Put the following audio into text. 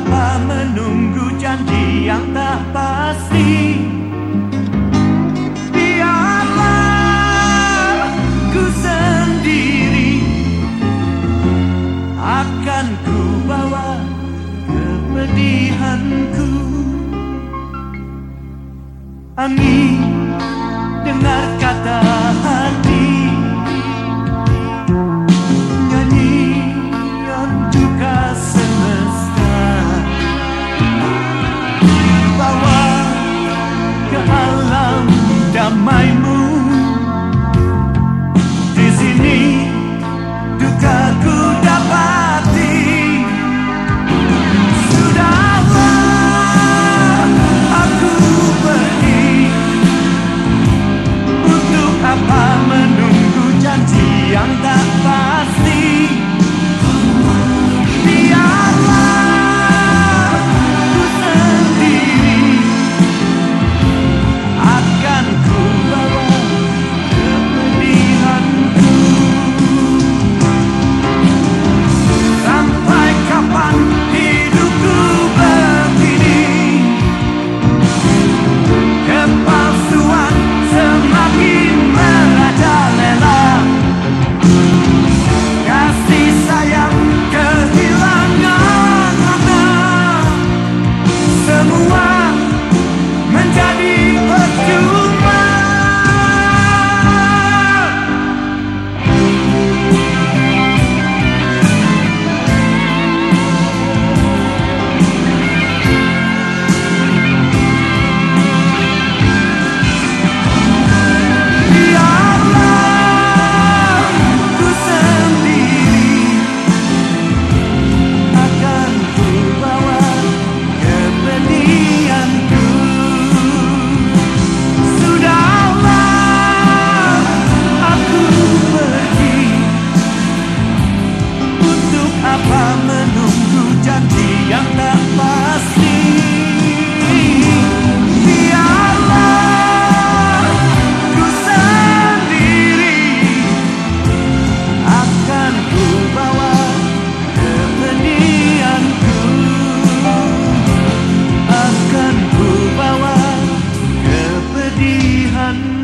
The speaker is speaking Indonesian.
apa menunggu janji yang tak pasti. Biarlah ku sendiri, akan ku bawa kepedihanku. Angin, dengar kata hati, nyanyian duka semesta, bawa ke alam damaimu. Di sini dukaku dapati. Sudahlah aku pergi, untuk apa menunggu janji yang tak pasti. Biarlah ku sendiri, akan ku bawa kepedihanku. Sampai kapan hidupku begini, kepalsuan semakin merajalela, kasih sayang kehilangan makna, semua menjadi percuma. Biarlah ku sendiri, akan ku bawa kepedihanku. Sudahlah aku pergi, untuk apa menunggu janji yang tak pasti. Biarlah ku sendiri, akan ku bawa kepedihanku, akan ku bawa kepedihanku.